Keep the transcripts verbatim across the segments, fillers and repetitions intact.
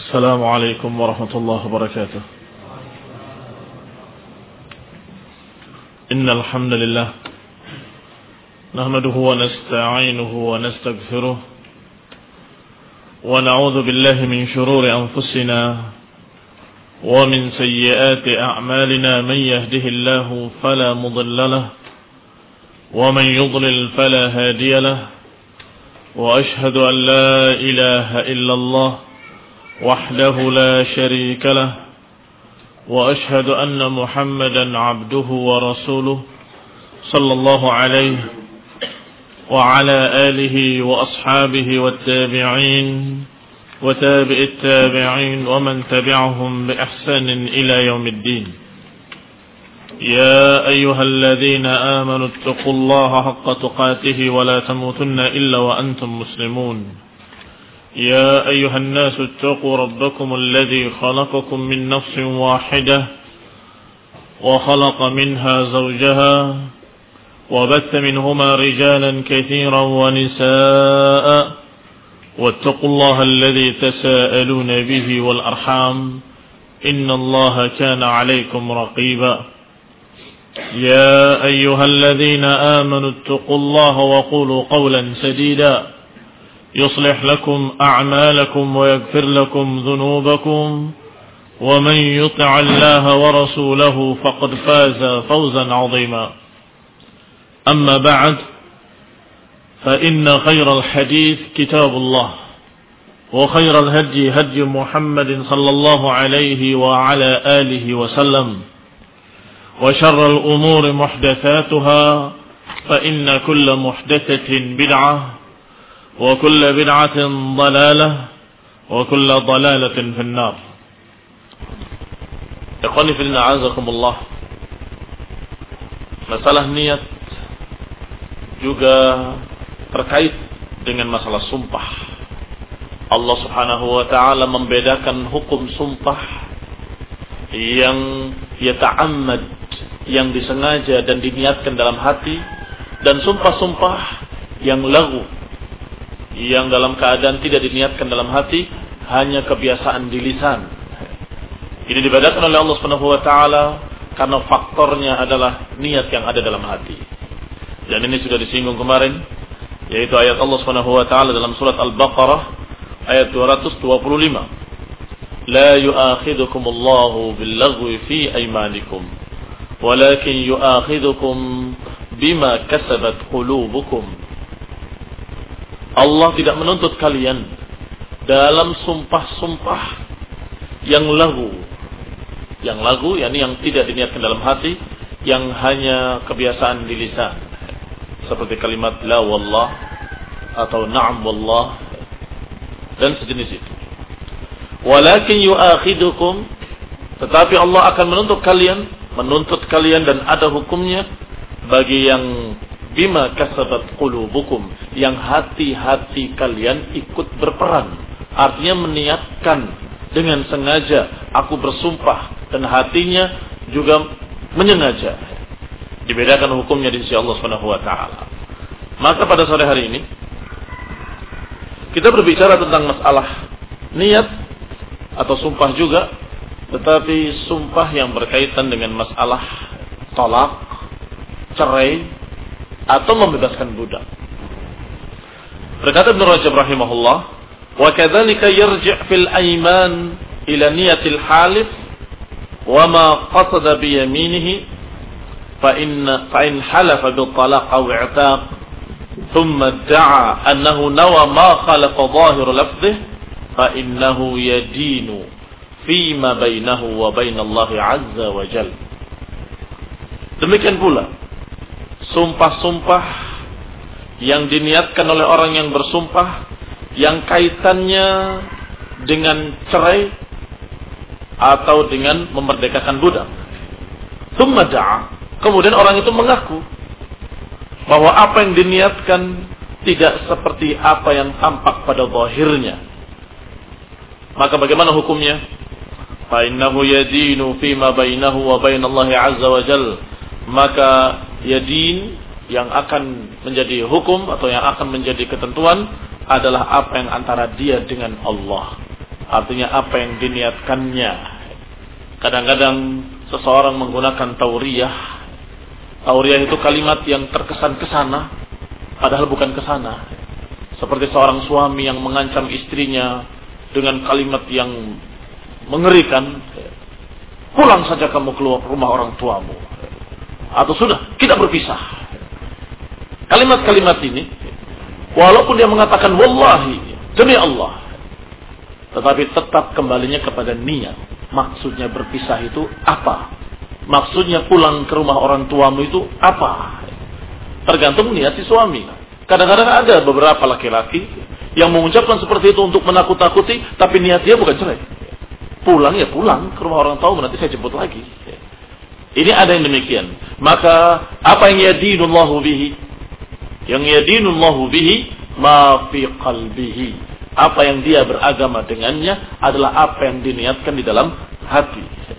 السلام عليكم ورحمة الله وبركاته. إن الحمد لله نحمده ونستعينه ونستغفره ونعوذ بالله من شرور أنفسنا ومن سيئات أعمالنا. من يهده الله فلا مضل له ومن يضلل فلا هادي له، وأشهد أن لا إله إلا الله وحده لا شريك له، وأشهد أن محمدا عبده ورسوله صلى الله عليه وعلى آله وأصحابه والتابعين وتابع التابعين ومن تبعهم بإحسان إلى يوم الدين. يا أيها الذين آمنوا اتقوا الله حق تقاته ولا تموتن إلا وأنتم مسلمون. يا أيها الناس اتقوا ربكم الذي خلقكم من نفس واحدة وخلق منها زوجها وبث منهما رجالا كثيرا ونساء، واتقوا الله الذي تساءلون به والأرحام إن الله كان عليكم رقيبا. يا أيها الذين آمنوا اتقوا الله وقولوا قولا سديدا يصلح لكم أعمالكم ويغفر لكم ذنوبكم، ومن يطع الله ورسوله فقد فاز فوزا عظيما. أما بعد، فإن خير الحديث كتاب الله، وخير الهدي هدي محمد صلى الله عليه وعلى آله وسلم، وشر الأمور محدثاتها، فإن كل محدثة بدعة وكل بدعة ضلالة وكل ضلالة في النار. Ikhwani fillah, a'azakumullah. Masalah niat juga terkait dengan masalah sumpah. Allah Subhanahu wa taala membedakan hukum sumpah yang yata'ammad, yang disengaja dan diniatkan dalam hati, dan sumpah-sumpah yang laghu, yang dalam keadaan tidak diniatkan dalam hati, hanya kebiasaan di lisan. Ini dibedakan oleh Allah Subhanahu wa taala karena faktornya adalah niat yang ada dalam hati. Dan ini sudah disinggung kemarin, yaitu ayat Allah Subhanahu wa taala dalam surat Al-Baqarah ayat dua ratus dua puluh lima. La yu'akhidukumullahu bil-laghwi fi aymanikum, walakin yu'akhidukum bima kasabat qulubukum. Allah tidak menuntut kalian dalam sumpah-sumpah yang lagu. Yang lagu, yakni yang tidak diniatkan dalam hati, yang hanya kebiasaan di lisan. Seperti kalimat la wallah atau na'am wallah dan sejenis itu. Walakin yu'akhidukum, tetapi Allah akan menuntut kalian, menuntut kalian dan ada hukumnya bagi yang bima kasabat qulubukum, yang hati-hati kalian ikut berperan. Artinya meniatkan dengan sengaja, aku bersumpah, dan hatinya juga menyengaja. Dibedakan hukumnya di sisi Allah Subhanahu wa taala. Maka pada sore hari ini kita berbicara tentang masalah niat atau sumpah juga, tetapi sumpah yang berkaitan dengan masalah talak, cerai, atau membebaskan budak. Berkata Ibnu Rajab rahimahullah, wa kadzalika yarji' fil ayman ila niyatil halif wa ma qasada bi yaminihi fa in fa in halafa bil talaq aw i'taq thumma da'a annahu nawa ma khalafa zahir lafdhihi fa innahu yadinu fima bainahu wa bain Allah azza wa jalla. Demikian pula sumpah-sumpah yang diniatkan oleh orang yang bersumpah yang kaitannya dengan cerai atau dengan memerdekakan budak. Tsumma da'a, kemudian orang itu mengaku bahwa apa yang diniatkan tidak seperti apa yang tampak pada zahirnya. Maka bagaimana hukumnya? Fa innahu yadinu fima bainahu wa bain Allah azza wa jalla. Maka yadin yang akan menjadi hukum atau yang akan menjadi ketentuan adalah apa yang antara dia dengan Allah artinya apa yang diniatkannya. Kadang-kadang seseorang menggunakan tauriyah. Tauriyah itu kalimat yang terkesan kesana, padahal bukan kesana. Seperti seorang suami yang mengancam istrinya dengan kalimat yang mengerikan, pulang saja kamu keluar rumah orang tuamu, atau sudah kita berpisah. Kalimat-kalimat ini, walaupun dia mengatakan wallahi, demi Allah, tetapi tetap kembalinya kepada niat. Maksudnya berpisah itu apa? Maksudnya pulang ke rumah orang tuamu itu apa? Tergantung niat si suami. Kadang-kadang ada beberapa laki-laki yang mengucapkan seperti itu untuk menakut-takuti, tapi niat dia bukan cerai. Pulang ya pulang ke rumah orang tua, nanti saya jemput lagi. Ini ada yang demikian. Maka apa yang yadinullahu bihi? Yang yadinullahu bihi ma fi qalbihi. Apa yang dia beragama dengannya adalah apa yang diniatkan di dalam hati.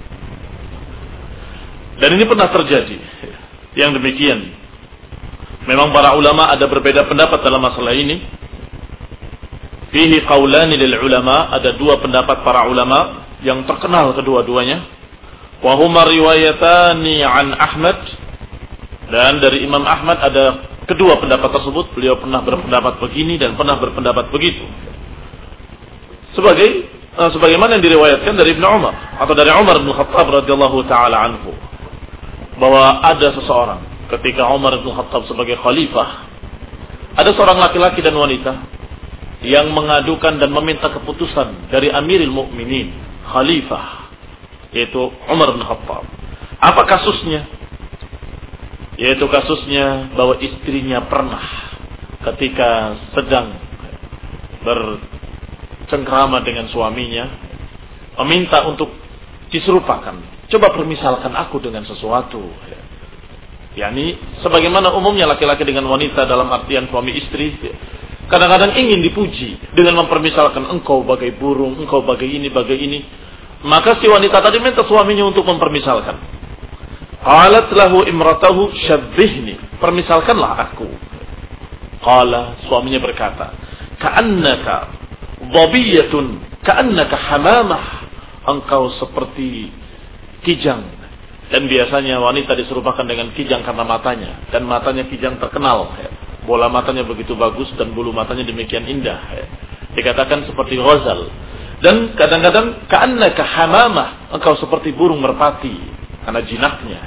Dan ini pernah terjadi yang demikian. Memang para ulama ada berbeda pendapat dalam masalah ini. Fihi qaulani lil ulama, ada dua pendapat para ulama yang terkenal kedua-duanya. Wa huma riwayatani an Ahmad, dan dari Imam Ahmad ada kedua pendapat tersebut. Beliau pernah berpendapat begini dan pernah berpendapat begitu. Sebagai uh, sebagaimana yang diriwayatkan dari Ibnu Umar atau dari Umar bin Khattab radhiyallahu taala anhu, bahwa ada seseorang ketika Umar bin Khattab sebagai khalifah, ada seorang laki-laki dan wanita yang mengadukan dan meminta keputusan dari Amirul Mukminin, khalifah, yaitu Umar bin Khattab. Apa kasusnya? Yaitu kasusnya bahwa istrinya pernah ketika sedang bercengkrama dengan suaminya meminta untuk diserupakan. Coba permisalkan aku dengan sesuatu. Yani sebagaimana umumnya laki-laki dengan wanita dalam artian suami istri, kadang-kadang ingin dipuji dengan mempermisalkan engkau bagai burung, engkau bagai ini, bagai ini. Maka si wanita tadi minta suaminya untuk mempermisalkan. Qalat lahu imratahu syabbihni, permisalkanlah aku. Qala, suaminya berkata, ka'annaka dhabiyatun, ka'annaka hamamah, engkau seperti kijang. Dan biasanya wanita diserupakan dengan kijang karena matanya, dan matanya kijang terkenal, bola matanya begitu bagus dan bulu matanya demikian indah, dikatakan seperti ghazal. Dan kadang-kadang ka'annaka hamamah, engkau seperti burung merpati karena jinaknya.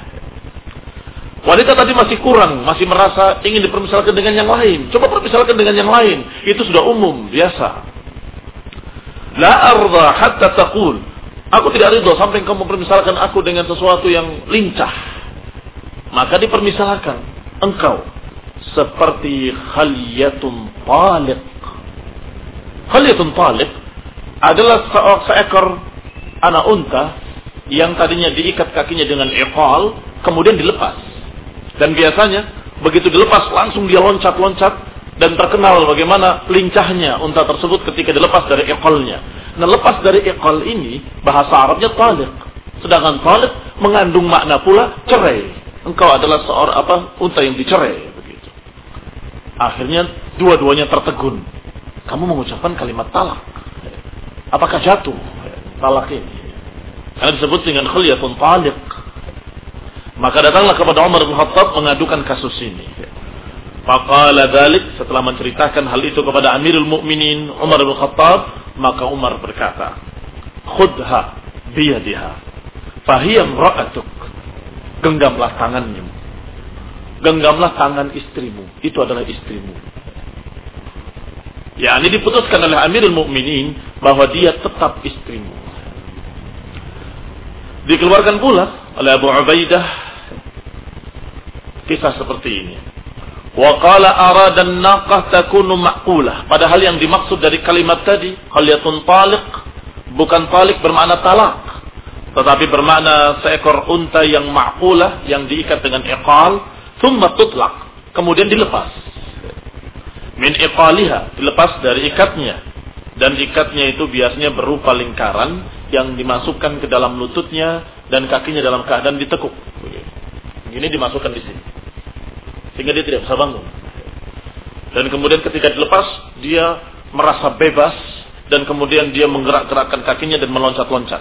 Wanita tadi masih kurang, masih merasa ingin dipermisalkan dengan yang lain. Coba permisalkan dengan yang lain. Itu sudah umum, biasa. La arda hatta taqul, aku tidak ridho sampai engkau mempermisalkan aku dengan sesuatu yang lincah. Maka dipermisalkan, engkau seperti khaliyatun taliq. Khaliyatun taliq adalah seekor anak unta yang tadinya diikat kakinya dengan iqal, kemudian dilepas. Dan biasanya begitu dilepas langsung dia loncat-loncat, dan terkenal bagaimana lincahnya unta tersebut ketika dilepas dari iqalnya. Nah, lepas dari iqal ini bahasa Arabnya taliq. Sedangkan taliq mengandung makna pula cerai. Engkau adalah seorang apa? Unta yang dicerai begitu. Akhirnya dua-duanya tertegun. Kamu mengucapkan kalimat talak. Apakah jatuh talak ini? Karena disebut dengan khiliyatun taliq. Maka datanglah kepada Umar bin Khattab mengadukan kasus ini. Faqala dzalik, setelah menceritakan hal itu kepada Amirul Mukminin Umar bin Khattab, maka Umar berkata, "Khudha biyadiha, fahiya imra'atuk." Genggamlah tangannya. Genggamlah tangan istrimu, itu adalah istrimu. Ya, ini diputuskan oleh Amirul Mukminin bahwa dia tetap istrimu. Dikeluarkan pula oleh Abu Ubaidah kisah seperti ini. Wa qala arada an-naqah takunu ma'qulah. Padahal yang dimaksud dari kalimat tadi, khaliyatun taliq, bukan taliq bermakna talak, tetapi bermakna seekor unta yang ma'qulah, yang diikat dengan iqal, thumma tutlaq, kemudian dilepas. Min iqaliha, dilepas dari ikatnya. Dan ikatnya itu biasanya berupa lingkaran yang dimasukkan ke dalam lututnya dan kakinya dalam keadaan ditekuk. Ini dimasukkan di sini, sehingga dia tidak bisa bangun. Dan kemudian ketika dilepas, dia merasa bebas, dan kemudian dia menggerak-gerakkan kakinya dan meloncat-loncat.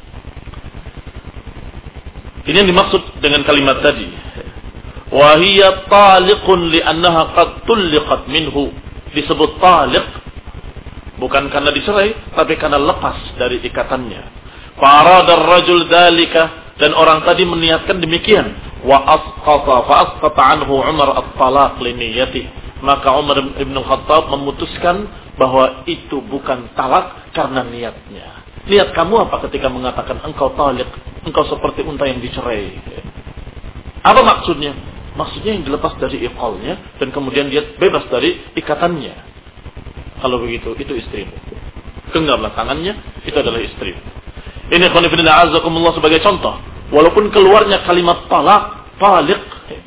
Ini yang dimaksud dengan kalimat tadi. Wa hiya taliqun li'annaha qad tulliqat minhu. Disebut taliq bukan karena dicerai, tapi karena lepas dari ikatannya. Farada ar-rajul dzalika, dan orang tadi meniatkan demikian. Wa asqata fa asqata anhu Umar at-talaq li niyyati. Maka Umar bin Khattab memutuskan bahwa itu bukan talak karena niatnya. Niat kamu apa ketika mengatakan engkau taliq, engkau seperti unta yang dicerai? Apa maksudnya? Maksudnya yang dilepas dari iqalnya dan kemudian dia bebas dari ikatannya. Kalau begitu, itu istrimu. Genggamlah tangannya, itu adalah istrimu. Ini khonifidina azakumullah sebagai contoh. Walaupun keluarnya kalimat talak, taliq,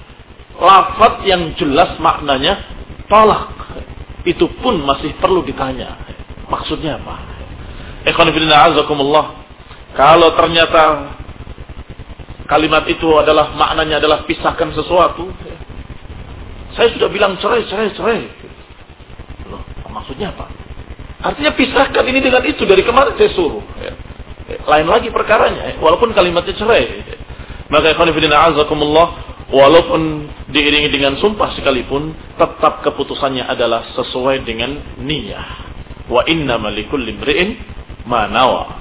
lafaz yang jelas maknanya talak, itu pun masih perlu ditanya. Maksudnya apa? Khonifidina azakumullah. Kalau ternyata kalimat itu adalah maknanya adalah pisahkan sesuatu, saya sudah bilang cerai, cerai, cerai. Loh, maksudnya apa? Artinya pisahkan ini dengan itu, dari kemarin saya suruh. Lain lagi perkaranya, walaupun kalimatnya cerai. Maka ikhwan fillah azakumullah, walaupun diiringi dengan sumpah sekalipun, tetap keputusannya adalah sesuai dengan niyyah. Wa innamal likulli imri'in ma nawa.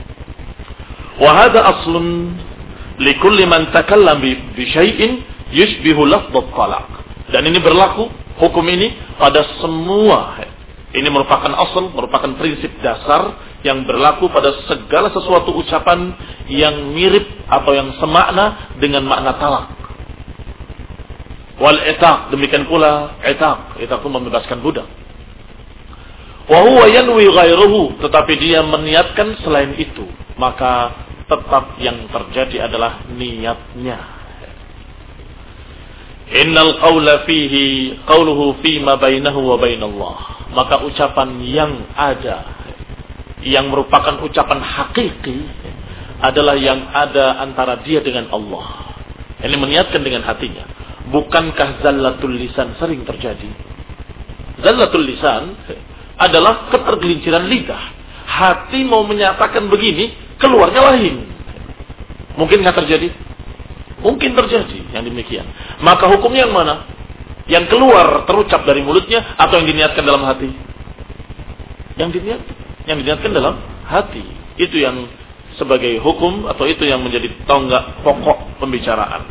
Wa hadha aslun likulli man takallam bi syai'in yushbihu lafdh talaq. Dan ini berlaku, hukum ini pada semua. Ini merupakan asal, merupakan prinsip dasar yang berlaku pada segala sesuatu ucapan yang mirip atau yang semakna dengan makna talak. Wal itaq, demikian pula itaq, itaq itu membebaskan budak. Wa huwa yanwi ghairuhu, tetapi dia meniatkan selain itu, maka tetap yang terjadi adalah niatnya. Innal qawla fihi qawluhu fima bainahu wa bainallah. Maka ucapan yang ada, yang merupakan ucapan hakiki, adalah yang ada antara dia dengan Allah. Ini meniatkan dengan hatinya. Bukankah zallatul lisan sering terjadi? Zallatul lisan adalah ketergelinciran lidah. Hati mau menyatakan begini, keluarnya lain. Mungkin nggak terjadi? Mungkin terjadi yang demikian. Maka hukumnya yang mana? Yang keluar terucap dari mulutnya atau yang diniatkan dalam hati? Yang diniat, yang diniatkan dalam hati. Itu yang sebagai hukum atau itu yang menjadi tonggak pokok pembicaraan.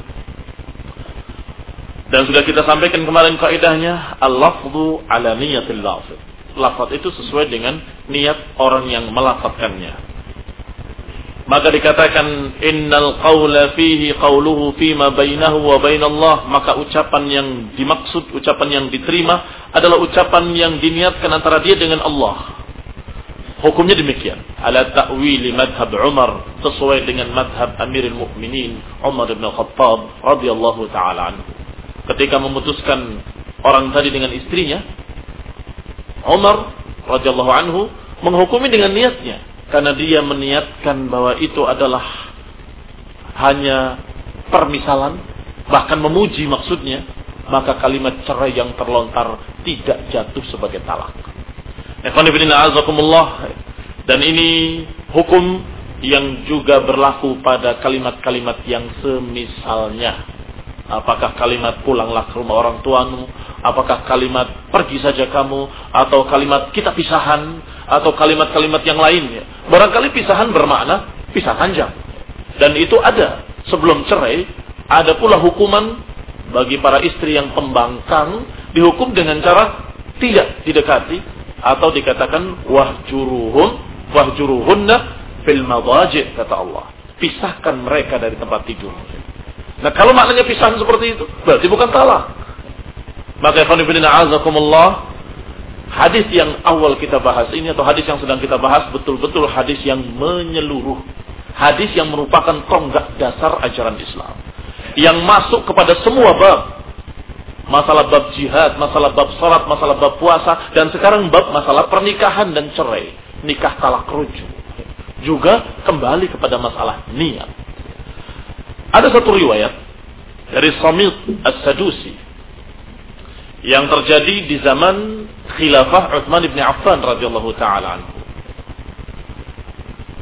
Dan sudah kita sampaikan kemarin kaidahnya, al-lafdhu ala niyatil lafz. Lafaz itu sesuai dengan niat orang yang melafazkannya. Maka dikatakan innal qawla fihi qawluhu fima bainahu wa bainallah, maka ucapan yang dimaksud, ucapan yang diterima adalah ucapan yang diniatkan antara dia dengan Allah. Hukumnya demikian. Ala ta'wili madhab Umar, sesuai dengan madhab Amirul Mukminin Umar bin Khattab radhiyallahu taala anhu. Ketika memutuskan orang tadi dengan istrinya, Umar radhiyallahu anhu menghukumi dengan niatnya. Karena dia meniatkan bahwa itu adalah hanya permisalan, bahkan memuji maksudnya, maka kalimat cerai yang terlontar tidak jatuh sebagai talak. Dan ini hukum yang juga berlaku pada kalimat-kalimat yang semisalnya. Apakah kalimat pulanglah ke rumah orang tuamu, apakah kalimat pergi saja kamu, atau kalimat kita pisahan, atau kalimat-kalimat yang lainnya. Barangkali pisahan bermakna pisah panjang. Dan itu ada sebelum cerai. Ada pula hukuman bagi para istri yang pembangkang, dihukum dengan cara tidak didekati, atau dikatakan wahjuruhun wahjuruhunna fil madaji', kata Allah. Pisahkan mereka dari tempat tidur. Nah, kalau maknanya pisahan seperti itu, berarti bukan talak. Maka ikhwan fillah azakumullah, hadis yang awal kita bahas ini atau hadis yang sedang kita bahas betul-betul hadis yang menyeluruh. Hadis yang merupakan tonggak dasar ajaran Islam. Yang masuk kepada semua bab. Masalah bab jihad, masalah bab salat, masalah bab puasa, dan sekarang bab masalah pernikahan dan cerai. Nikah talak rujuk. Juga kembali kepada masalah niat. Ada satu riwayat dari Samit As-Sadusi yang terjadi di zaman khilafah Utsman bin Affan radhiyallahu taala anhu.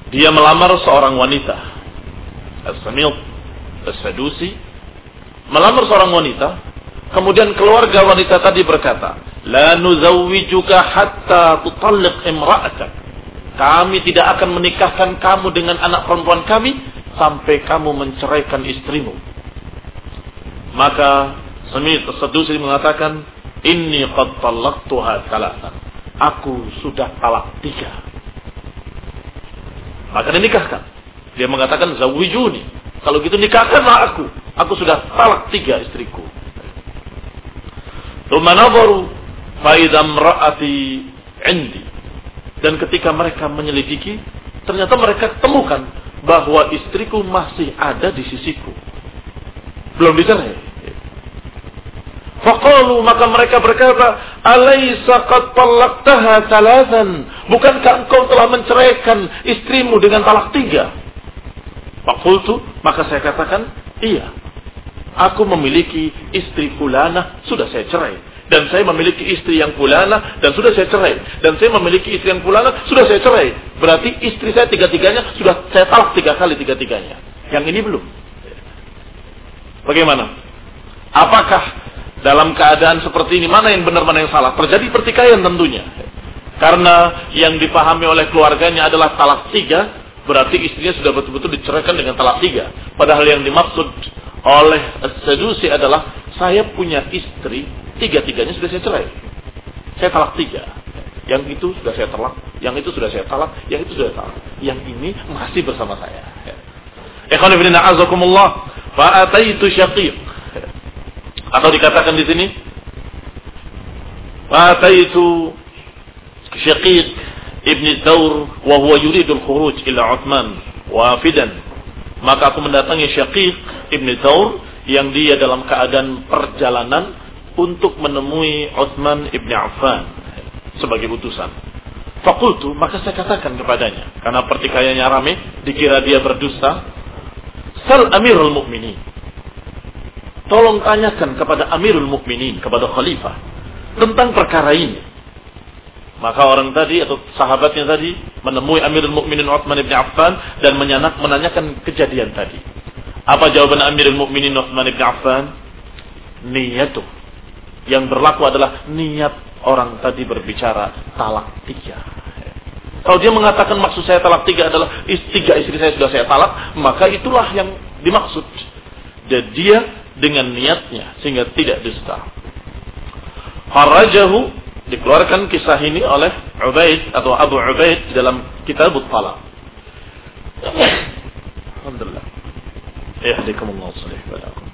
dia melamar seorang wanita. As-Samit As-Sadusi melamar seorang wanita, kemudian keluarga wanita tadi berkata, la nuzawwijuka hatta tutalliq imra'atak. Kami tidak akan menikahkan kamu dengan anak perempuan kami sampai kamu menceraikan istrimu. Maka Samit As-Sadusi mengatakan, inni qad talaqtuha thalathan. Aku sudah talak tiga. Maka dinikahkan. Dia mengatakan, zawwijuni. Kalau gitu nikahkanlah aku. Aku sudah talak tiga istriku. Tsumma nadharu fa idza imra'ati 'indi. Dan ketika mereka menyelidiki, ternyata mereka temukan bahwa istriku masih ada di sisiku. Belum dicerai. Faqalu, maka mereka berkata, alaysa qad talaqtaha thalathan? Bukankah engkau telah menceraikan istrimu dengan talak tiga? Faqultu, maka saya katakan, iya. Aku memiliki istri fulana, sudah saya cerai. Dan saya memiliki istri yang fulana, dan sudah saya cerai. Dan saya memiliki istri yang fulana, sudah saya cerai. Berarti istri saya tiga-tiganya sudah saya talak tiga kali tiga-tiganya. Yang ini belum. Bagaimana? Apakah dalam keadaan seperti ini, mana yang benar, mana yang salah? Terjadi pertikaian tentunya. Karena yang dipahami oleh keluarganya adalah talak tiga, berarti istrinya sudah betul-betul diceraikan dengan talak tiga. Padahal yang dimaksud oleh As-Sadusi adalah, saya punya istri, tiga-tiganya sudah saya cerai. Saya talak tiga. Yang itu sudah saya talak, yang itu sudah saya talak, yang itu sudah talak. Yang ini masih bersama saya. Ikhwan fillah a'azakumullah, fa ataitu syaqiq. Atau dikatakan di sini, Fataitu Syaqiq ibn Thawr wa huwa yuridu al-khuruj ila Uthman wafidan. Maka aku mendatangi Syaqiq ibn Thawr yang dia dalam keadaan perjalanan untuk menemui Uthman ibn Affan sebagai utusan. Fakultu, maka saya katakan kepadanya, karena pertikaiannya ramai, dikira dia berdusta, Sal Amirul Mukminin. Tolong tanyakan kepada Amirul Mukminin, kepada Khalifah, tentang perkara ini. Maka orang tadi atau sahabatnya tadi menemui Amirul Mukminin Uthman ibn Affan dan menyanak, menanyakan kejadian tadi. Apa jawaban Amirul Mukminin Uthman ibn Affan? Niyatu. Yang berlaku adalah niat orang tadi berbicara talak tiga. Kalau dia mengatakan maksud saya talak tiga adalah tiga istri saya sudah saya talak, maka itulah yang dimaksud. Dan dia dengan niatnya sehingga tidak dusta. Kharajahu, dikeluarkan kisah ini oleh Ubaid atau Abu Ubaid dalam Kitab At-Talaq. Alhamdulillah. Yahdikumullah salih balakum.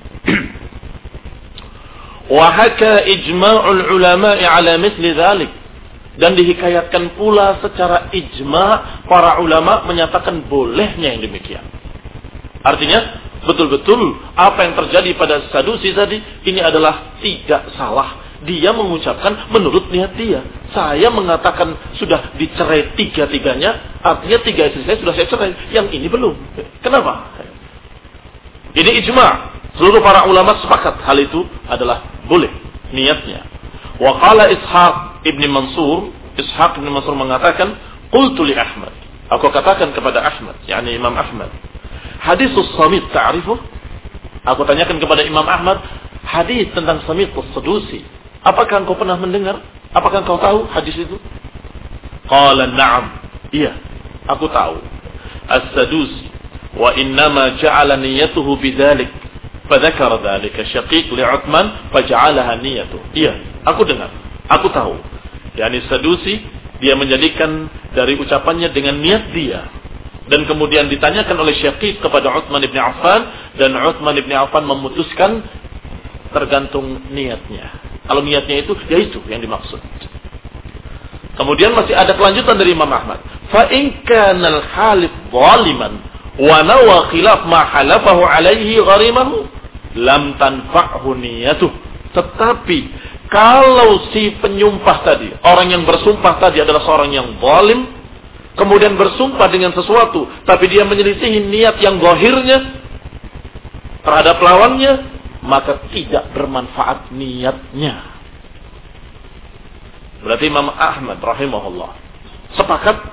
Wa haka ijma'ul ulama'i ala mithli dhalik. Dan dihikayatkan pula secara ijma' para ulama menyatakan bolehnya yang demikian. Artinya betul-betul apa yang terjadi pada Sadusi tadi ini adalah tidak salah. Dia mengucapkan menurut niat dia. Saya mengatakan sudah dicerai tiga-tiganya, artinya tiga istri saya sudah saya cerai. Yang ini belum. Kenapa? Ini ijma'. Seluruh para ulama sepakat hal itu adalah boleh niatnya. Wa qala Ishaq ibn Mansur, Ishaq ibn Mansur mengatakan, qultu li Ahmad. Aku katakan kepada Ahmad, yakni Imam Ahmad, Hadisus Samit ta'rifuh? Aku tanyakan kepada Imam Ahmad, hadis tentang Samit As-Sadusi. Apakah engkau pernah mendengar? Apakah engkau tahu hadis itu? Qala na'am. Iya, aku tahu. As-Sadusi wa innama ja'ala niyyatuhu bidzalik. Fadzakara dzalika Syaqiq li Uthman faj'alaha niyyatuhu. Iya, aku dengar. Aku tahu. Yani Sadusi dia menjadikan dari ucapannya dengan niat dia. Dan kemudian ditanyakan oleh Syaqiq kepada Uthman ibn Affan, dan Uthman ibn Affan memutuskan tergantung niatnya. Kalau niatnya itu, ya itu yang dimaksud. Kemudian masih ada kelanjutan dari Imam Ahmad. Fa in kana al-halif zaliman wa nawa khilaf ma halafahu alaihi gharimahu lam tanfa'hu niyatuh. Tetapi kalau si penyumpah tadi, orang yang bersumpah tadi adalah seorang yang zalim, kemudian bersumpah dengan sesuatu, tapi dia menyelisihi niat yang zahirnya terhadap lawannya, maka tidak bermanfaat niatnya. Berarti Imam Ahmad rahimahullah sepakat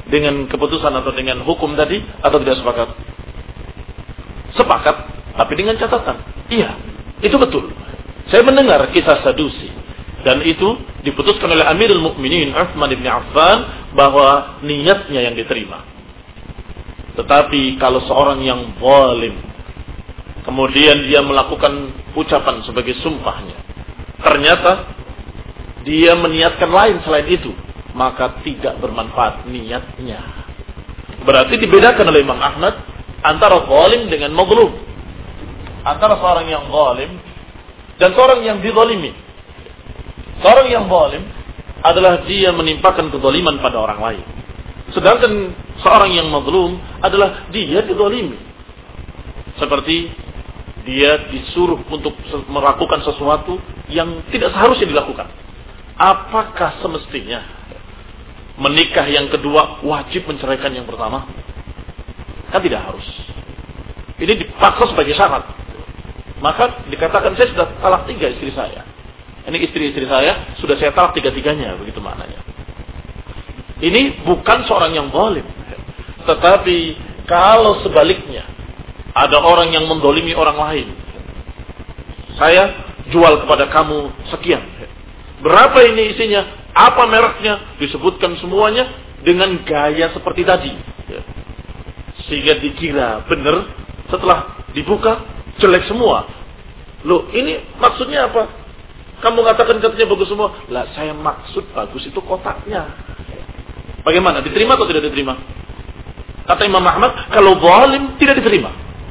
dengan keputusan atau dengan hukum tadi atau tidak sepakat? Sepakat, tapi dengan catatan. Iya, itu betul. Saya mendengar kisah Sadusi dan itu diputuskan oleh Amirul Mukminin Utsman bin Affan bahwa niatnya yang diterima. Tetapi kalau seorang yang zalim kemudian dia melakukan ucapan sebagai sumpahnya, ternyata dia meniatkan lain selain itu, maka tidak bermanfaat niatnya. Berarti dibedakan oleh Imam Ahmad antara zalim dengan mazlum. Antara seorang yang zalim dan seorang yang dizalimi. Seorang yang zalim adalah dia menimpakan kezaliman pada orang lain. Sedangkan seorang yang mazlum adalah dia dizalimi. Seperti dia disuruh untuk melakukan sesuatu yang tidak seharusnya dilakukan. Apakah semestinya menikah yang kedua wajib menceraikan yang pertama? Kan tidak harus. Ini dipaksa sebagai syarat. Maka dikatakan saya sudah talak tiga istri saya. Ini istri-istri saya sudah saya talak tiga-tiganya, begitu maknanya. Ini bukan seorang yang zalim. Tetapi kalau sebaliknya ada orang yang mendolimi orang lain, saya jual kepada kamu sekian. Berapa ini isinya? Apa mereknya? Disebutkan semuanya dengan gaya seperti tadi. Sehingga dikira benar, setelah dibuka jelek semua. Loh, ini maksudnya apa? Kamu mengatakan katanya bagus semua. Lah, saya maksud bagus itu kotaknya. Bagaimana? Diterima atau tidak diterima? Kata Imam Ahmad, kalau zalim tidak diterima.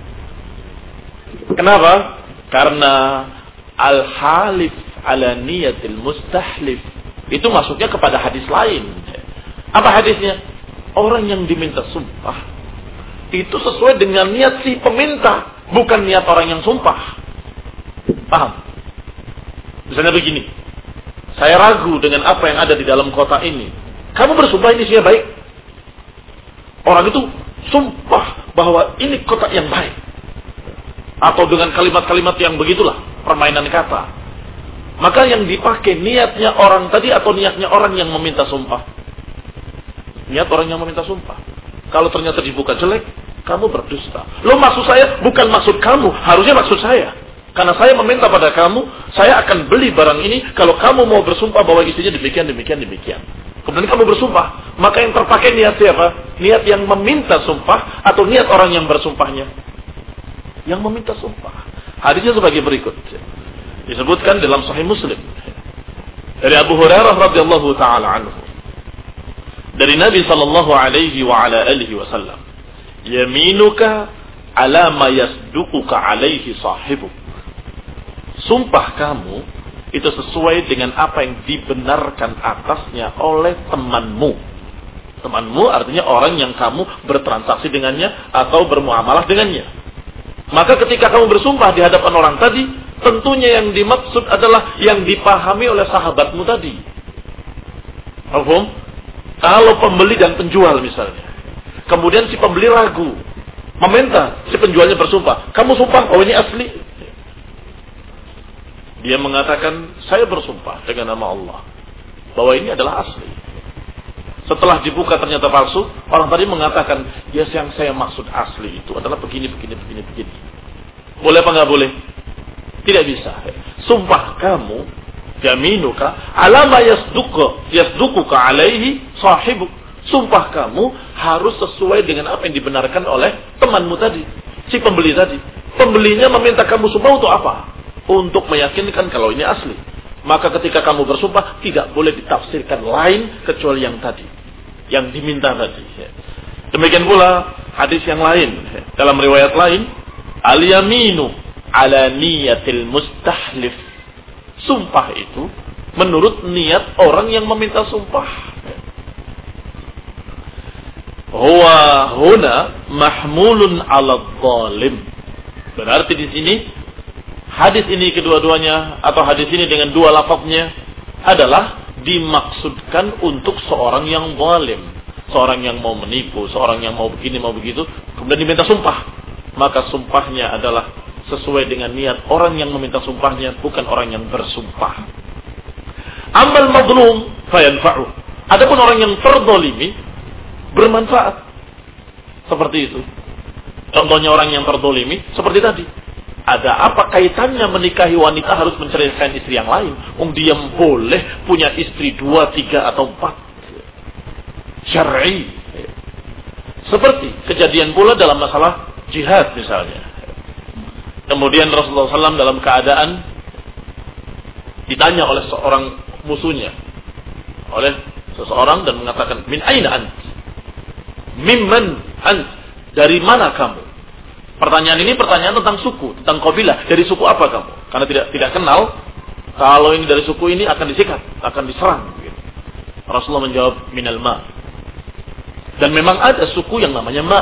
Kenapa? Karena al-halif ala niyatil mustahlif. Itu masuknya kepada hadis lain. Apa hadisnya? Orang yang diminta sumpah itu sesuai dengan niat si peminta, bukan niat orang yang sumpah. Paham? Misalnya begini, saya ragu dengan apa yang ada di dalam kotak ini. Kamu bersumpah ini isinya baik. Orang itu sumpah bahwa ini kotak yang baik. Atau dengan kalimat-kalimat yang begitulah, permainan kata. Maka yang dipakai niatnya orang tadi atau niatnya orang yang meminta sumpah? Niat orang yang meminta sumpah. Kalau ternyata dibuka jelek, kamu berdusta. Lo maksud saya bukan maksud kamu, harusnya maksud saya. Karena saya meminta pada kamu, saya akan beli barang ini kalau kamu mau bersumpah bahwa isinya demikian, demikian, demikian. Kemudian kamu bersumpah, maka yang terpakai niat siapa? Niat yang meminta sumpah atau niat orang yang bersumpahnya? Yang meminta sumpah. Hadisnya sebagai berikut. Disebutkan dalam Sahih Muslim dari Abu Hurairah radhiyallahu taala anhu. Dari Nabi sallallahu alaihi wa ala alihi wasallam. Yaminuka ala ma yasduquka alaihi sahibuk. Sumpah kamu itu sesuai dengan apa yang dibenarkan atasnya oleh temanmu. Temanmu artinya orang yang kamu bertransaksi dengannya atau bermuamalah dengannya. Maka ketika kamu bersumpah di hadapan orang tadi, tentunya yang dimaksud adalah yang dipahami oleh sahabatmu tadi. Paham? Kalau pembeli dan penjual misalnya. Kemudian si pembeli ragu, meminta si penjualnya bersumpah. Kamu sumpah, oh ini asli. Dia mengatakan, saya bersumpah dengan nama Allah bahwa ini adalah asli. Setelah dibuka ternyata palsu, orang tadi mengatakan, ya yang saya maksud asli itu adalah begini, begini, begini, begini. Boleh apa nggak boleh? Tidak bisa. Sumpah kamu, yaminuka, alama yasduku, yasdukuka alaihi sahibuk. Sumpah kamu harus sesuai dengan apa yang dibenarkan oleh temanmu tadi, si pembeli tadi. Pembelinya meminta kamu sumpah untuk apa? Untuk meyakinkan kalau ini asli. Maka ketika kamu bersumpah, tidak boleh ditafsirkan lain kecuali yang tadi, yang diminta tadi. Demikian pula hadis yang lain. Dalam riwayat lain, al-yaminu ala niyatil mustahlif. Sumpah itu menurut niat orang yang meminta sumpah. Huwa huna mahmulun ala zalim. Berarti di sini hadis ini kedua-duanya atau hadis ini dengan dua lafaznya adalah dimaksudkan untuk seorang yang zalim, seorang yang mau menipu, seorang yang mau begini mau begitu, kemudian diminta sumpah. Maka sumpahnya adalah sesuai dengan niat orang yang meminta sumpahnya, bukan orang yang bersumpah. Amal mazlum fayanfa'u. Adapun orang yang terzalimi, bermanfaat. Seperti itu. Contohnya orang yang terdolimi, seperti tadi. Ada apa kaitannya menikahi wanita harus menceraikan istri yang lain? Um, dia boleh punya istri dua, tiga, atau empat. Syar'i. Seperti kejadian pula dalam masalah jihad misalnya. Kemudian Rasulullah shallallahu alaihi wasallam dalam keadaan ditanya oleh seorang musuhnya. Oleh seseorang dan mengatakan, min aina ant? Mimman ant? Dari mana kamu? Pertanyaan ini pertanyaan tentang suku, tentang kabilah. Dari suku apa kamu? Karena tidak tidak kenal. Kalau ini dari suku ini akan disikat, akan diserang. Gitu. Rasulullah menjawab, minal ma. Dan memang ada suku yang namanya ma.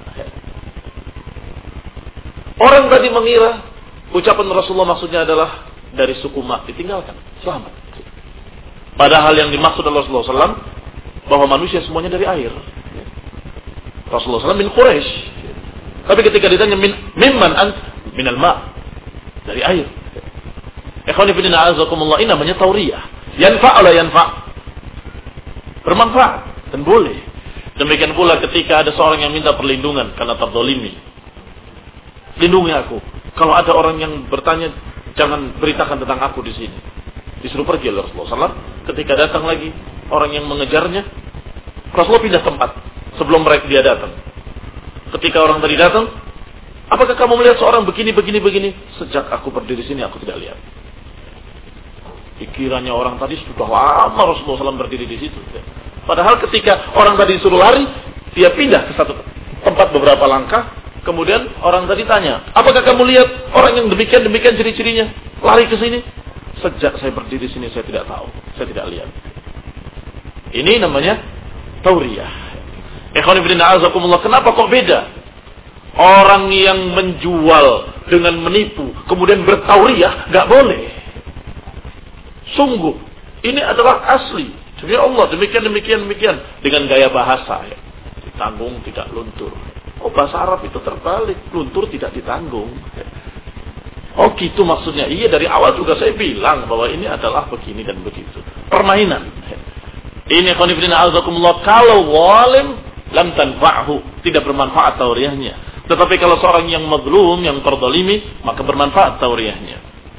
Orang tadi mengira ucapan Rasulullah maksudnya adalah dari suku ma. Ditinggalkan, selamat. Padahal yang dimaksud oleh Rasulullah shallallahu alaihi wasallam bahwa manusia semuanya dari air. Rasulullah shallallahu alaihi wasallam min Quraisy. Tapi ketika ditanya min mimman ant, minal ma, dari air. Ikhwani fillah azakumullah, ini namanya tauriyah. Yanfa' la yanfa'. Bermanfaat dan boleh. Demikian pula ketika ada seorang yang minta perlindungan karena terdolimi. Lindungi aku. Kalau ada orang yang bertanya, jangan beritakan tentang aku di sini. Disuruh pergi oleh Rasulullah shallallahu alaihi wasallam. Ketika datang lagi orang yang mengejarnya, Rasulullah pindah tempat sebelum mereka dia datang. Ketika orang tadi datang, apakah kamu melihat seorang begini, begini, begini? Sejak aku berdiri sini, aku tidak lihat. Pikirannya orang tadi sudah lama Rasulullah shallallahu alaihi wasallam berdiri di situ. Padahal ketika orang tadi disuruh lari, dia pindah ke satu tempat beberapa langkah. Kemudian orang tadi tanya, apakah kamu lihat orang yang demikian-demikian ciri-cirinya? Lari ke sini. Sejak saya berdiri di sini, saya tidak tahu. Saya tidak lihat. Ini namanya tauriyah. Ikhwan fillah azakumullah, kenapa kok beda? Orang yang menjual dengan menipu, kemudian bertauriyah, gak boleh. Sungguh, ini adalah asli. Demi Allah, demikian, demikian, demikian. Dengan gaya bahasa. Ya. Ditanggung, tidak luntur. Oh, bahasa Arab itu terbalik. Luntur tidak ditanggung. Oh, gitu maksudnya. Iya, dari awal juga saya bilang bahwa ini adalah begini dan begitu. Permainan. Ini ikhwan fillah azakumullah, kalau walim lam tanfa'hu, tidak bermanfaat tauriyahnya. Tetapi kalau seorang yang mazlum, yang terdolimi, maka bermanfaat tauriyahnya.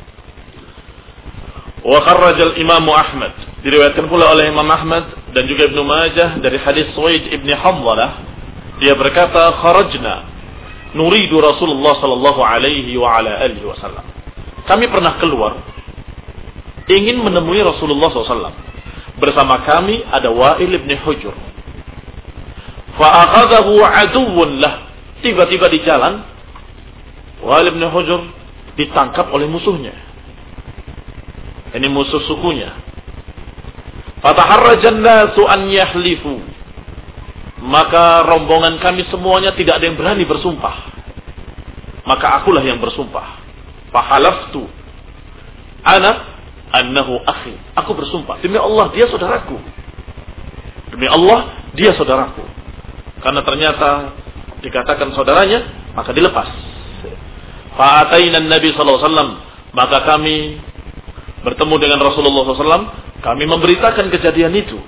Wa kharrajal Imam Ahmad, diriwayatkan pula oleh Imam Ahmad dan juga Ibnu Majah dari hadis Suwaid ibn Hamdalah, dia berkata, kharajna nuridu Rasulullah sallallahu alaihi wa ala alihi wasallam. Kami pernah keluar ingin menemui Rasulullah sallallahu alaihi wasallam. Bersama kami ada Wa'il ibn Hujr. Fa'akhadahu aduwwun lah. Tiba-tiba di jalan, Wa'il ibn Hujr ditangkap oleh musuhnya. Ini musuh sukunya. Fataharrajan nasu an yahlifu. Maka rombongan kami semuanya tidak ada yang berani bersumpah. Maka akulah yang bersumpah. Fahalaftu ana annahu akhi. Aku bersumpah, demi Allah dia saudaraku. Demi Allah dia saudaraku. Karena ternyata dikatakan saudaranya, maka dilepas. Fa'ataina Nabi sallallahu alaihi wasallam, maka kami bertemu dengan Rasulullah sallallahu alaihi wasallam, kami memberitakan kejadian itu.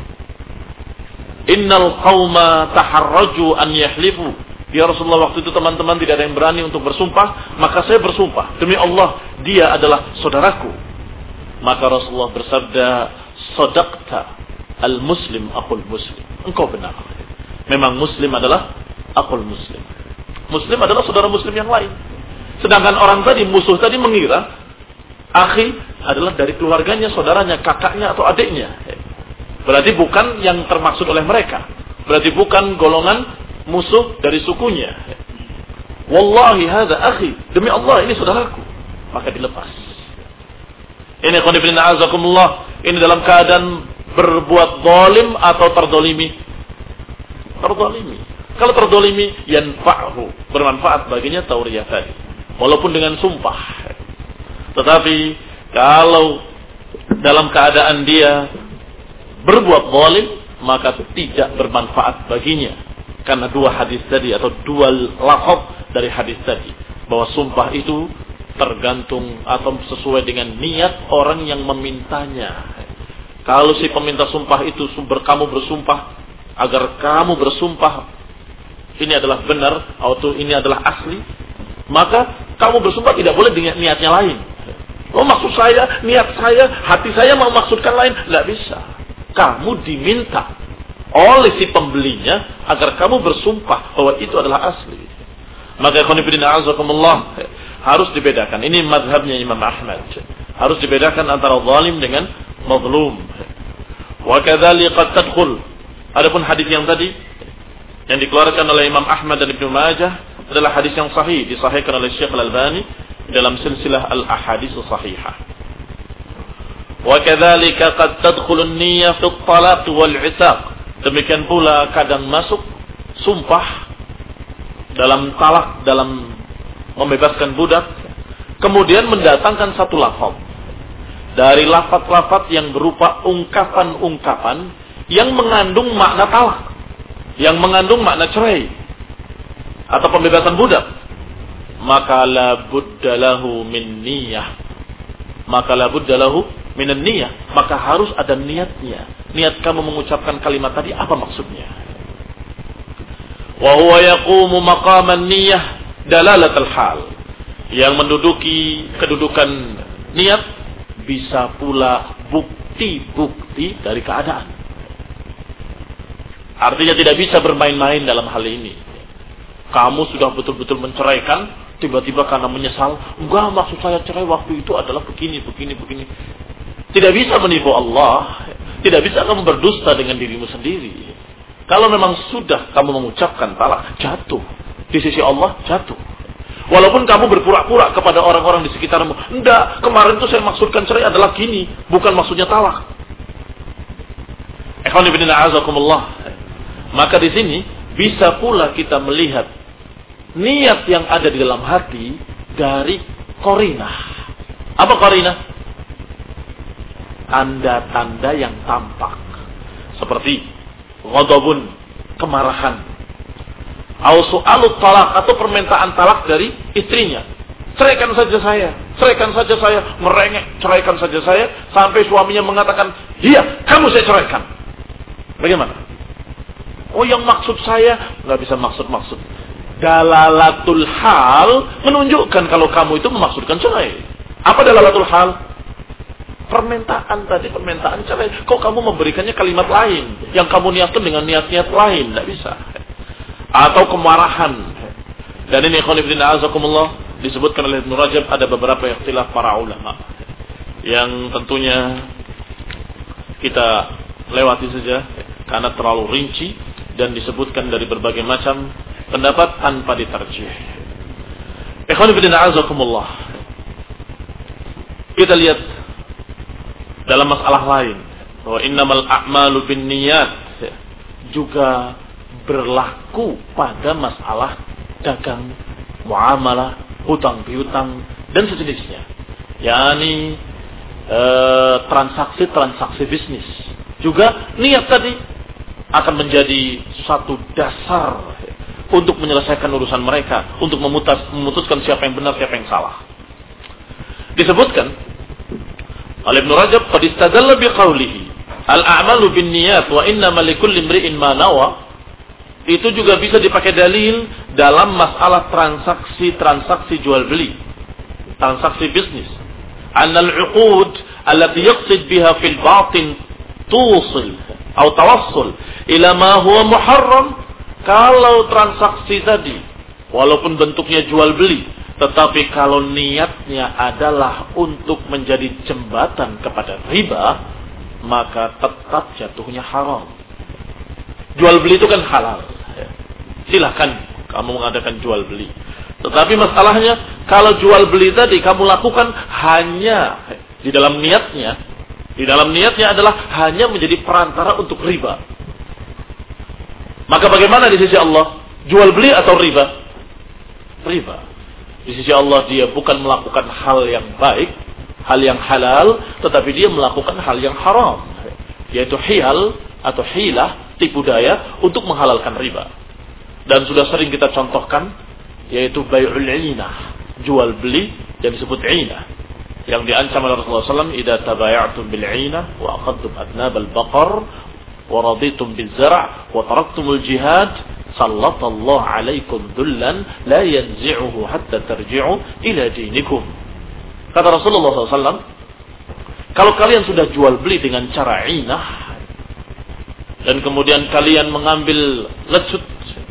Innal qauma taharraju an yahlifu. Ya Rasulullah, waktu itu teman-teman tidak ada yang berani untuk bersumpah, maka saya bersumpah, demi Allah dia adalah saudaraku. Maka Rasulullah bersabda, sadaqta, al-muslim akhul muslim. Engkau benar. Memang muslim adalah akhul muslim. Muslim adalah saudara muslim yang lain. Sedangkan orang tadi, musuh tadi mengira akhi adalah dari keluarganya, saudaranya, kakaknya atau adiknya. Berarti bukan yang termaksud oleh mereka. Berarti bukan golongan musuh dari sukunya. Wallahi hadza akhi, demi Allah ini saudaraku. Maka dilepas. Ini qanifillah azakumullah, ini dalam keadaan berbuat zalim atau terdolimi. Terdolimi. Kalau terdolimi, yanfa'hu, bermanfaat baginya tauriyah tadi. Walaupun dengan sumpah. Tetapi kalau dalam keadaan dia berbuat zalim, maka tidak bermanfaat baginya. Karena dua hadis tadi atau dua lafaz dari hadis tadi, bahwa sumpah itu tergantung atau sesuai dengan niat orang yang memintanya. Kalau si peminta sumpah itu sumber kamu bersumpah agar kamu bersumpah ini adalah benar atau ini adalah asli, maka kamu bersumpah tidak boleh dengan niatnya lain. Oh, maksud saya, niat saya, hati saya mau maksudkan lain, tidak bisa. Kamu diminta oleh si pembelinya agar kamu bersumpah bahwa itu adalah asli. Maka ikhwan fillah azakumullah, harus dibedakan. Ini mazhabnya Imam Ahmad. Harus dibedakan antara zalim dengan mazlum. Wa kadzalika qad tadkhul. Adapun hadis yang tadi yang dikeluarkan oleh Imam Ahmad dan Ibnu Majah adalah hadis yang sahih, disahihkan oleh Syekh Al-Albani dalam silsilah al-ahadits sahihah. Wa kadzalika qad tadkhulu an-niyyah fi at-talaq wal 'itaq. Demikian pula kadang masuk sumpah dalam talak, dalam membebaskan budak, kemudian mendatangkan satu lafaz dari lafaz-lafaz yang berupa ungkapan-ungkapan yang mengandung makna talak, yang mengandung makna cerai atau pembebasan budak, maka la budda lahu min niyyah, maka la budda lahu min niyyah, maka harus ada niatnya. Niat kamu mengucapkan kalimat tadi apa maksudnya? Wa huwa yaqumu maqaman niyyah dalalatul hal, yang menduduki kedudukan niat bisa pula bukti-bukti dari keadaan. Artinya tidak bisa bermain-main dalam hal ini. Kamu sudah betul-betul menceraikan, tiba-tiba karena menyesal, enggak, maksud saya cerai waktu itu adalah begini, begini, begini. Tidak bisa menipu Allah, tidak bisa kamu berdusta dengan dirimu sendiri. Kalau memang sudah kamu mengucapkan talak, jatuh di sisi Allah, jatuh. Walaupun kamu berpura-pura kepada orang-orang di sekitarmu, enggak, kemarin itu saya maksudkan cerai adalah gini, bukan maksudnya talak. Ikhwan fillah azakumullah. Maka di sini bisa pula kita melihat niat yang ada di dalam hati dari qarinah. Apa qarinah? Tanda-tanda yang tampak. Seperti ghadabun, kemarahan. Au su'alut talak, atau permintaan talak dari istrinya. Ceraikan saja saya, ceraikan saja saya, merengek, ceraikan saja saya, sampai suaminya mengatakan, iya, kamu saya ceraikan. Bagaimana? Oh, yang maksud saya, nggak bisa maksud-maksud. Dalalatul hal menunjukkan kalau kamu itu memaksudkan cerai. Apa dalalatul hal? Permintaan tadi, permintaan cerai. Kok kamu memberikannya kalimat lain, yang kamu niatkan dengan niat-niat lain? Tidak bisa. Atau kemarahan. Dan ini ikhwan fillah azakumullah, disebutkan oleh Ibnu Rajab, ada beberapa ikhtilaf para ulama yang tentunya kita lewati saja karena terlalu rinci dan disebutkan dari berbagai macam pendapat tanpa ditarjih. Ikhwan fillah azakumullah, kita lihat dalam masalah lain bahwa innamal a'malu binniyat juga berlaku pada masalah dagang, muamalah, hutang piutang dan sejenisnya. yakni e, transaksi-transaksi bisnis. Juga niat tadi akan menjadi satu dasar untuk menyelesaikan urusan mereka, untuk memutus, memutuskan siapa yang benar, siapa yang salah. Disebutkan oleh Ibnu Rajab, qad istadalla biqaulihi al-a'malu binniyat wa innama likulli imri'in ma nawa. Itu juga bisa dipakai dalil dalam masalah transaksi-transaksi jual beli, transaksi bisnis. Annal 'uqud allati yaqsid biha fil batin tusil atau tawassul ila ma huwa muharram. Kalau transaksi tadi walaupun bentuknya jual beli, tetapi kalau niatnya adalah untuk menjadi jembatan kepada riba, maka tetap jatuhnya haram. Jual beli itu kan halal, silahkan kamu mengadakan jual beli. Tetapi masalahnya, kalau jual beli tadi kamu lakukan hanya di dalam niatnya, di dalam niatnya adalah hanya menjadi perantara untuk riba, maka bagaimana di sisi Allah? Jual beli atau riba? Riba. Di sisi Allah dia bukan melakukan hal yang baik, hal yang halal, tetapi dia melakukan hal yang haram, yaitu hiyal atau hilah, tipu daya untuk menghalalkan riba. Dan sudah sering kita contohkan, yaitu bai'ul 'inah, jual beli yang disebut 'inah, yang diancam oleh Rasulullah sallallahu alaihi wasallam, idza tabaya'tum bil 'inah wa aqadtum adnab al baqar wa raditum biz-zar' wa taraktumul jihad, sallallahu alaikum dhullan la yanzi'uhu hatta tarji'u ila dinikum. Kata Rasulullah sallallahu alaihi wasallam, kalau kalian sudah jual beli dengan cara inah dan kemudian kalian mengambil lecut,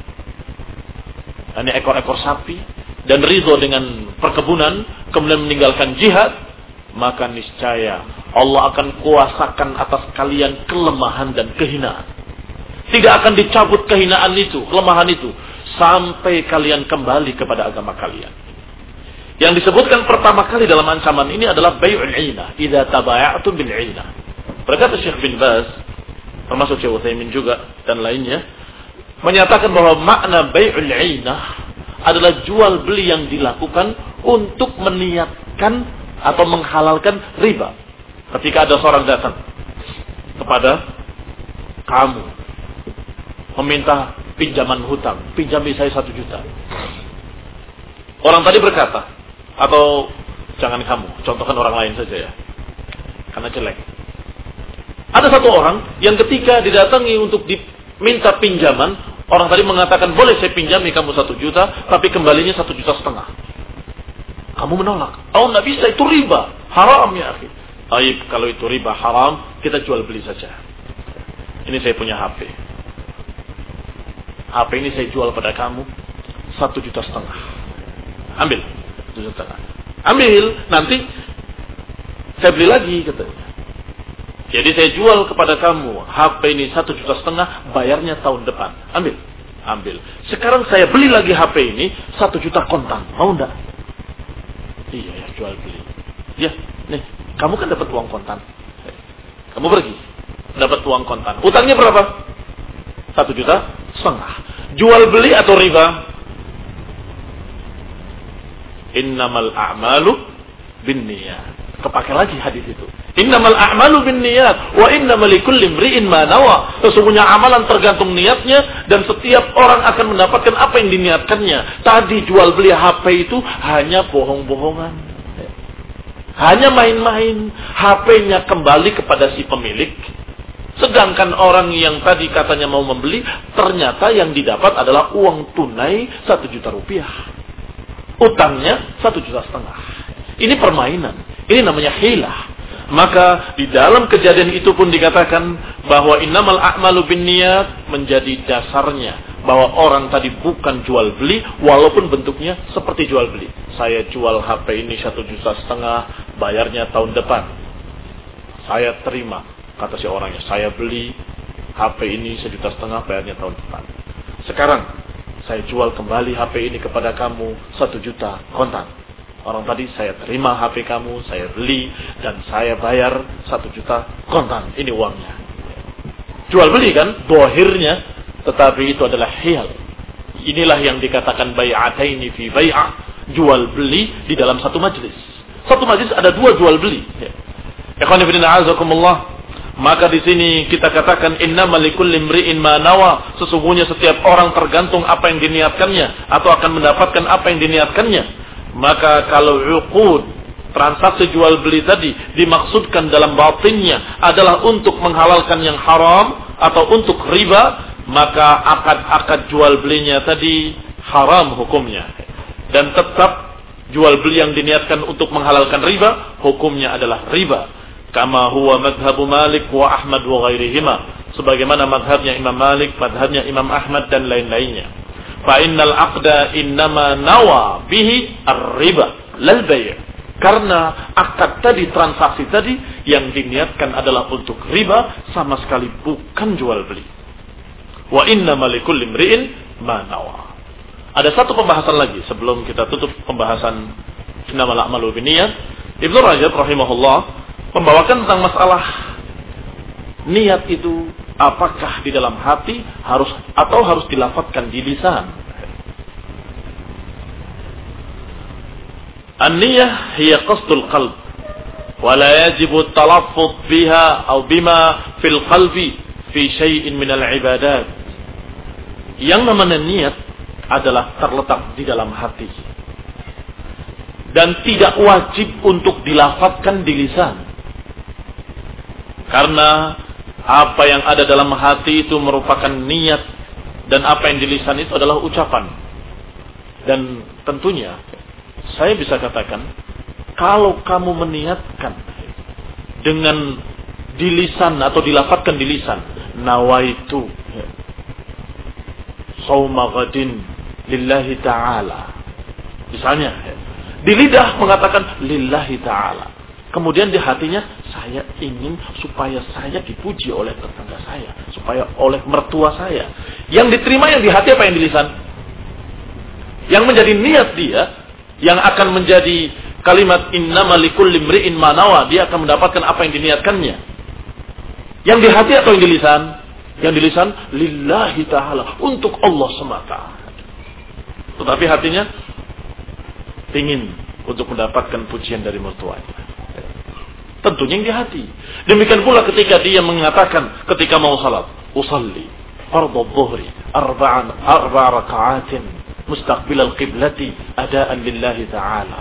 ini ekor-ekor sapi, dan ridho dengan perkebunan, kemudian meninggalkan jihad, maka niscaya Allah akan kuasakan atas kalian kelemahan dan kehinaan. Tidak akan dicabut kehinaan itu, kelemahan itu, sampai kalian kembali kepada agama kalian. Yang disebutkan pertama kali dalam ancaman ini adalah bay'ul 'inah, idza tabaya'tum bil 'inah. Berkata Syekh bin Baz, termasuk Syekh Utsaimin juga dan lainnya, menyatakan bahwa makna bay'ul 'inah adalah jual beli yang dilakukan untuk meniatkan atau menghalalkan riba. Ketika ada seorang datang kepada kamu meminta pinjaman hutang, pinjami saya satu juta. Orang tadi berkata, atau jangan kamu, contohkan orang lain saja ya, karena jelek. Ada satu orang yang ketika didatangi untuk diminta pinjaman, orang tadi mengatakan, boleh saya pinjami kamu satu juta, tapi kembalinya satu juta setengah. Kamu menolak. Oh, nggak bisa, itu riba, haram ya akhi. Baik, kalau itu riba haram, kita jual beli saja. Ini saya punya H P. H P ini saya jual pada kamu satu juta setengah. Ambil, satu juta setengah. Ambil, nanti saya beli lagi katanya. Jadi saya jual kepada kamu H P ini satu juta setengah, bayarnya tahun depan. Ambil, ambil. Sekarang saya beli lagi H P ini satu juta kontan. Mau enggak? Iya ya, jual beli. Ya, nih, kamu kan dapat uang kontan. Kamu pergi, dapat uang kontan. Utangnya berapa? Satu juta setengah. Jual beli atau riba? Innamal a'malu binniyat. Kepakai lagi hadis itu. Innamal a'malu binniyat wa innamal likulli imri'in ma nawa. Sesungguhnya amalan tergantung niatnya dan setiap orang akan mendapatkan apa yang diniatkannya. Tadi jual beli H P itu hanya bohong-bohongan. Hanya main-main. H P-nya kembali kepada si pemilik. Sedangkan orang yang tadi katanya mau membeli, ternyata yang didapat adalah uang tunai satu juta rupiah. Utangnya satu juta setengah. Ini permainan. Ini namanya hilah. Maka di dalam kejadian itu pun dikatakan bahwa innamal a'malu binniyat menjadi dasarnya bahwa orang tadi bukan jual beli walaupun bentuknya seperti jual beli. Saya jual H P ini satu juta setengah, bayarnya tahun depan. Saya terima, kata si orangnya. Saya beli H P ini sejuta setengah, bayarnya tahun depan. Sekarang saya jual kembali H P ini kepada kamu satu juta kontan. Orang tadi saya terima H P kamu, saya beli, dan saya bayar satu juta kontan. Ini uangnya. Jual beli kan, dohirnya, tetapi itu adalah hiyal. Inilah yang dikatakan bai'ataini fi bai'ah. Jual beli di dalam satu majlis. Satu majlis ada dua jual beli. Ikhwan fillah a'azakumullah. Maka di sini kita katakan innamal likulli imri'in ma nawa. Sesungguhnya setiap orang tergantung apa yang diniatkannya atau akan mendapatkan apa yang diniatkannya. Maka kalau uqud, transaksi jual beli tadi dimaksudkan dalam batinnya adalah untuk menghalalkan yang haram atau untuk riba, maka akad-akad jual belinya tadi haram hukumnya. Dan tetap jual beli yang diniatkan untuk menghalalkan riba, hukumnya adalah riba. Kama huwa madhabu Malik wa Ahmad wa ghairihima. Sebagaimana madhabnya Imam Malik, madhabnya Imam Ahmad dan lain-lainnya. Fa innal aqda innama nawa bihi ar-riba lal bay'. Karena akad tadi, transaksi tadi yang diniatkan adalah untuk riba, sama sekali bukan jual beli. Wa innamal likulli imri'in ma nawa. Ada satu pembahasan lagi sebelum kita tutup pembahasan innamal a'malu binniyat. Ibnu Rajab rahimahullah membawakan tentang masalah niat itu apakah di dalam hati harus atau harus dilafadzkan di lisan. An-niyah hiya qasdul qalb wa la yajibu at-talaffuz biha aw bima fil qalbi fi syai'in min al-ibadat. Yang namanya niat adalah terletak di dalam hati dan tidak wajib untuk dilafadzkan di lisan. Karena Apa yang ada dalam hati itu merupakan niat, dan apa yang di lisan itu adalah ucapan. Dan tentunya saya bisa katakan, kalau kamu meniatkan dengan di lisan atau dilafadzkan di lisan, nawaitu shauma ghadin lillahi ta'ala. Misalnya, di lidah mengatakan lillahi ta'ala. Kemudian di hatinya, saya ingin supaya saya dipuji oleh tetangga saya, supaya oleh mertua saya. Yang diterima yang di hati apa yang di lisan? Yang menjadi niat dia, yang akan menjadi kalimat innama likulli imri'in ma nawa, dia akan mendapatkan apa yang diniatkannya. Yang di hati atau yang di lisan? Yang di lisan lillahi ta'ala, untuk Allah semata. Tetapi hatinya ingin untuk mendapatkan pujian dari mertuanya. Tentunya yang di hati. Demikian pula ketika dia mengatakan ketika mau salat, usalli fardhu dhuhri arba'an arba' raka'atin mustaqbil al-qiblati adaan lillahi ta'ala.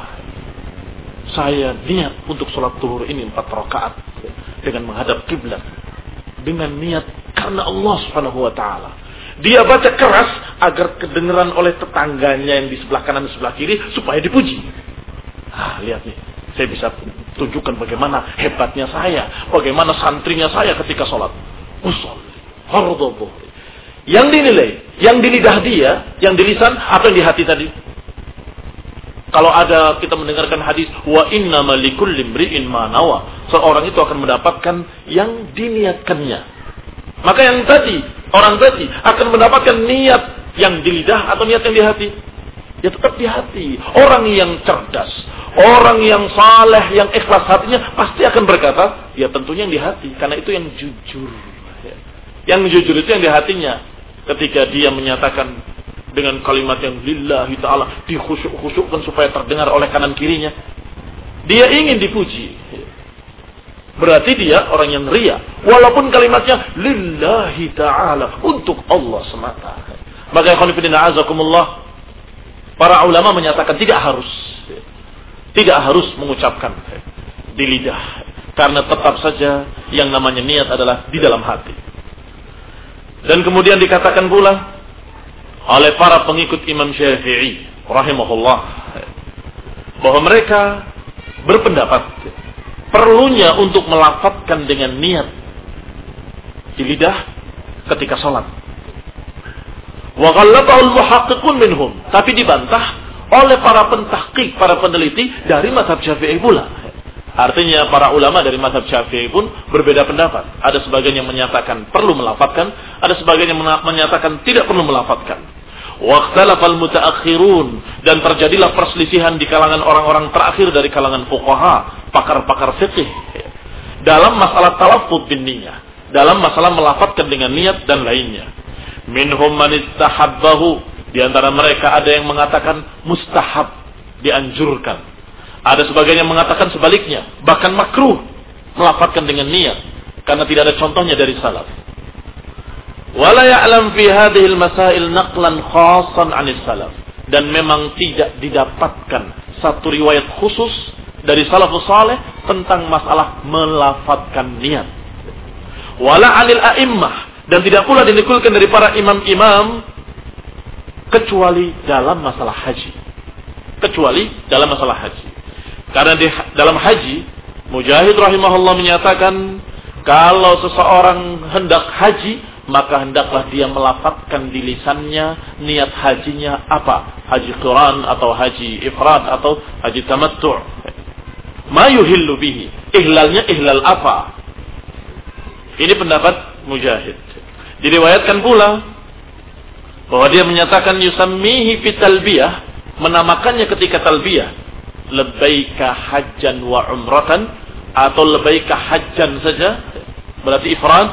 Saya niat untuk salat zuhur ini empat rakaat dengan menghadap kiblat, dengan niat karena Allah Subhanahu wa taala. Dia baca keras agar kedengaran oleh tetangganya yang di sebelah kanan dan sebelah kiri supaya dipuji. Ah, lihat nih, saya bisa tunjukkan bagaimana hebatnya saya, bagaimana santrinya saya ketika sholat. Usolli fardhu dhuhri. Yang dinilai, yang di lidah dia, yang di lisan, apa yang di hati tadi? Kalau ada kita mendengarkan hadis wa innama likulli imri'in ma nawa, seorang itu akan mendapatkan yang diniatkannya. Maka yang tadi, orang tadi akan mendapatkan niat yang di lidah atau niat yang di hati? Ya tetap di hati. Orang yang cerdas, orang yang saleh, yang ikhlas hatinya pasti akan berkata, ya tentunya yang di hati, karena itu yang jujur. Yang jujur itu yang di hatinya. Ketika dia menyatakan dengan kalimat yang lillahi ta'ala, dikhusyuk-khusyukkan supaya terdengar oleh kanan kirinya, dia ingin dipuji. Berarti dia orang yang ria, walaupun kalimatnya lillahi ta'ala, untuk Allah semata. Maka ikhwan fillah azakumullah, para ulama menyatakan tidak harus tidak harus mengucapkan di lidah, karena tetap saja yang namanya niat adalah di dalam hati. Dan kemudian dikatakan pula oleh para pengikut Imam Syafi'i rahimahullah bahwa mereka berpendapat perlunya untuk melafadzkan dengan niat di lidah ketika sholat. Wa ghallatahu al-muhaqqiqun minhum, tapi dibantah oleh para pentahqiq, para peneliti dari mazhab Syafi'i pula. Artinya para ulama dari mazhab Syafi'i pun berbeda pendapat. Ada sebagian yang menyatakan perlu melafadzkan, ada sebagian yang menyatakan tidak perlu melafadzkan. Wa ikhtalafal mutaakhirun, dan terjadilah perselisihan di kalangan orang-orang terakhir dari kalangan fuqaha, pakar-pakar fikih, dalam masalah talaffuz bin niyyah, dalam masalah melafadzkan dengan niat dan lainnya. Minhum man istahabbahu, di antara mereka ada yang mengatakan mustahab, dianjurkan. Ada sebagian yang mengatakan sebaliknya, bahkan makruh melafadzkan dengan niat, karena tidak ada contohnya dari salaf. Wala ya'lam fi hadhihi al-masail naqlan khassan 'anis salaf, dan memang tidak didapatkan satu riwayat khusus dari salafus saleh tentang masalah melafadzkan niat. Wala 'anil a'immah, dan tidak pula dinikulkan dari para imam-imam kecuali dalam masalah haji. Kecuali dalam masalah haji. Karena di dalam haji, Mujahid rahimahullah menyatakan, kalau seseorang hendak haji, maka hendaklah dia melafadzkan di lisannya niat hajinya apa? Haji qiran atau haji ifrad atau haji tamattu'. Ma yuhillu bihi. Ihlalnya ihlal apa? Ini pendapat Mujahid. Diriwayatkan pula bahwa dia menyatakan yusammihi fi talbiyah, menamakannya ketika talbiyah, labbaika hajjan wa umratan, atau labbaika hajjan saja, berarti ifrad.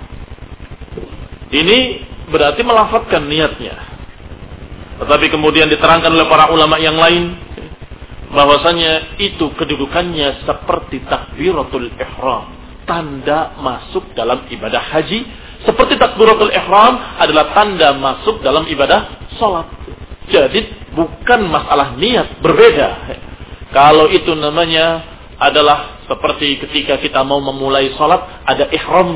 Ini berarti melafadzkan niatnya. Tetapi kemudian diterangkan oleh para ulama yang lain bahwasanya itu kedudukannya seperti takbiratul ihram, tanda masuk dalam ibadah haji, seperti takbiratul ihram adalah tanda masuk dalam ibadah salat. Jadi bukan masalah niat, berbeda. Kalau itu namanya adalah seperti ketika kita mau memulai salat, ada ihramnya,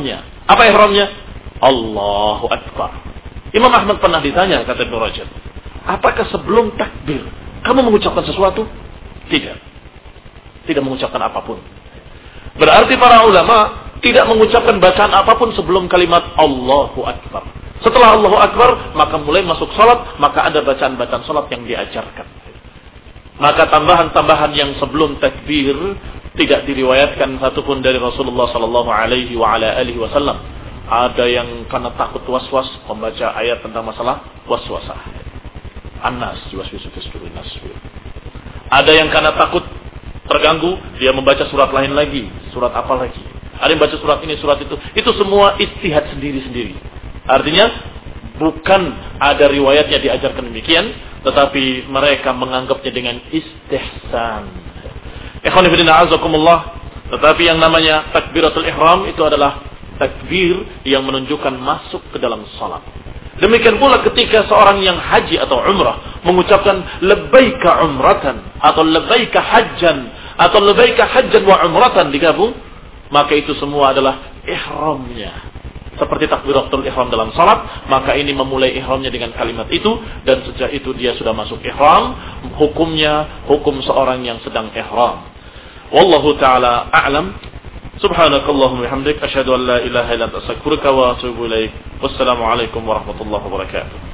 Apa ihramnya? Allahu Akbar. Imam Ahmad pernah ditanya, kata Ibnu Rajab, apakah sebelum takbir kamu mengucapkan sesuatu? Tidak. Tidak mengucapkan apapun. Berarti para ulama tidak mengucapkan bacaan apapun sebelum kalimat Allahu Akbar. Setelah Allahu Akbar, maka mulai masuk salat, maka ada bacaan-bacaan salat yang diajarkan. Maka tambahan-tambahan yang sebelum takbir tidak diriwayatkan satupun dari Rasulullah sallallahu alaihi wa ala alihi wasallam. Ada yang karena takut waswas membaca ayat tentang masalah waswasah. An-Nas, nas. Ada yang karena takut terganggu, dia membaca surat lain lagi, surat apa lagi. Ada yang baca surat ini, surat itu. Itu semua ijtihad sendiri-sendiri. Artinya bukan ada riwayatnya diajarkan demikian, tetapi mereka menganggapnya dengan istihsan. Ikhwan fillah azakumullah. Tetapi yang namanya takbiratul ihram itu adalah takbir yang menunjukkan masuk ke dalam salat. Demikian pula ketika seorang yang haji atau umrah mengucapkan labbaika umratan atau labbaika hajjan atau labbaika hajjan wa umratan digabung, maka itu semua adalah ihramnya. Seperti takbiratul ihram dalam salat, maka ini memulai ihramnya dengan kalimat itu, dan sejak itu dia sudah masuk ihram. Hukumnya hukum seorang yang sedang ihram. Wallahu taala a'lam. Subhanakallahumma bihamdik asyhadu an la ilaha illa anta astaghfiruka wa atubu ilaik. Wassalamu alaikum warahmatullahi wabarakatuh.